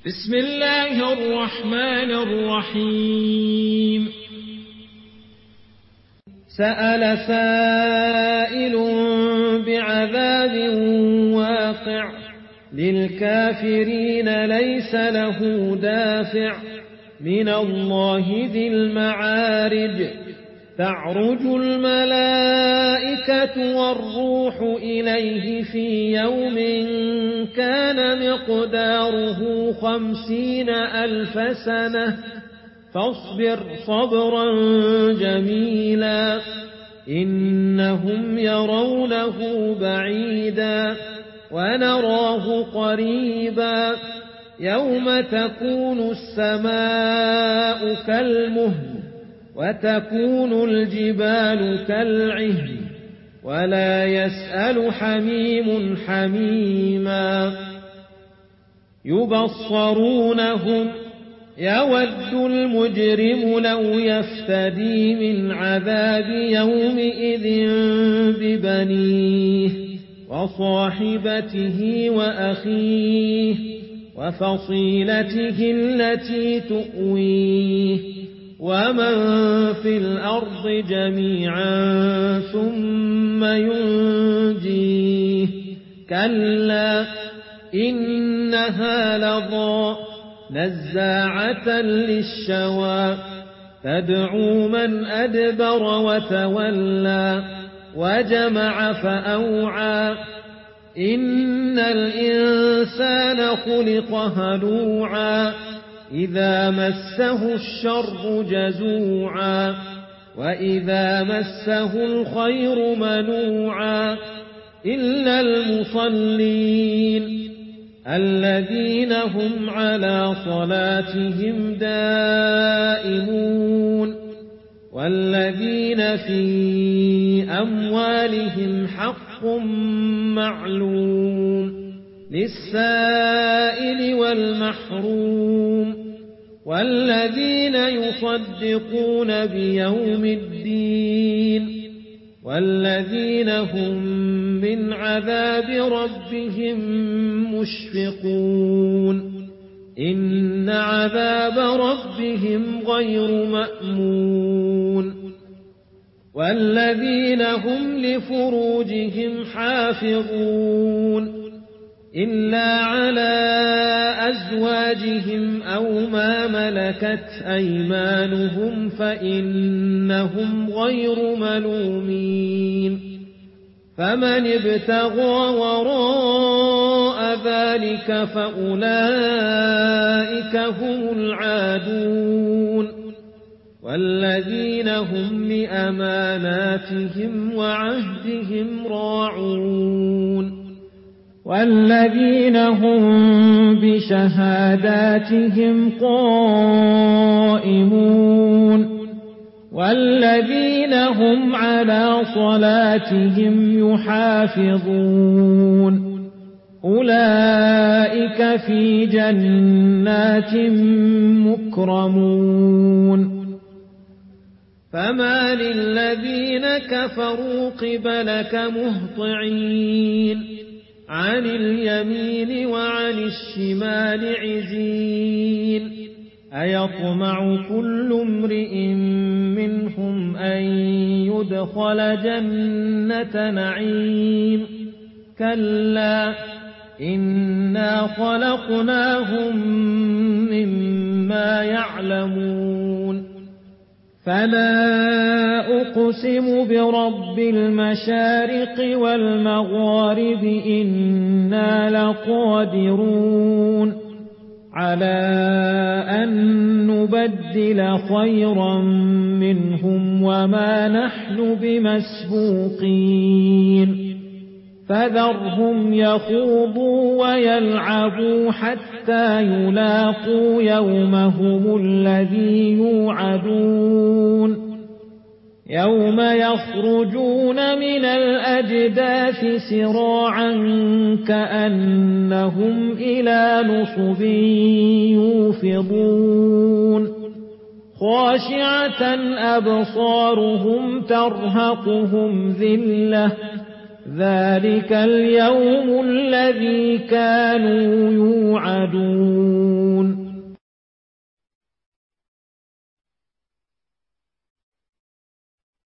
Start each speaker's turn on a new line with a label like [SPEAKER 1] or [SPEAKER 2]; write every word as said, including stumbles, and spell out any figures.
[SPEAKER 1] بسم الله الرحمن الرحيم.
[SPEAKER 2] سأل سائل بعذاب واقع للكافرين ليس له دافع من الله ذي المعارج. تعرج الملائكة والروح إليه في يوم كان مقداره خمسين ألف سنة فاصبر صبرا جميلا إنهم يرونه بعيدا ونراه قريبا يوم تكون السماء كالمهل وتكون الجبال كالعهن ولا يسأل حميم حميما يبصرونهم يود المجرم لو يفتدي من عذاب يومئذ ببنيه وصاحبته وأخيه وفصيلته التي تؤويه ومن في الأرض جميعا ثم ينجيه كلا إنها لظى نزاعة للشوى تدعو من أدبر وتولى وجمع فأوعى إن الإنسان خلق هلوعا إذا مسه الشر جزوعا وإذا مسه الخير منوعا إلا المصلين الذين هم على صلاتهم دائمون والذين في أموالهم حق معلوم للسائل والمحروم والذين يصدقون بيوم الدين والذين هم من عذاب ربهم مشفقون إن عذاب ربهم غير مأمون والذين هم لفروجهم حافظون إلا على أزواجهم أو ما ملكت أيمانهم فإنهم غير ملومين فمن ابتغى وراء ذلك فأولئك هم العادون والذين هم لأماناتهم وعهدهم راعون والذين هم بشهاداتهم قائمون والذين هم على صلاتهم يحافظون أولئك في جنات مكرمون فما للذين كفروا قبلك مهطعين عن اليمين وعن الشمال عزين أيطمع كل امرئ منهم أن يدخل جنة نعيم كلا إنا خلقناهم مما يعلمون فلا أقسم برب المشارق والمغارب إنا لقادرون على أن نبدل خيرا منهم وما نحن بمسبوقين فذرهم يخوضوا ويلعبوا حتى يلاقوا يومهم الذي يوعدون يوم يخرجون من الأجداث سراعا كأنهم إلى نصب يوفضون خاشعة أبصارهم ترهقهم ذلة ذلك اليوم الذي كانوا يوعدون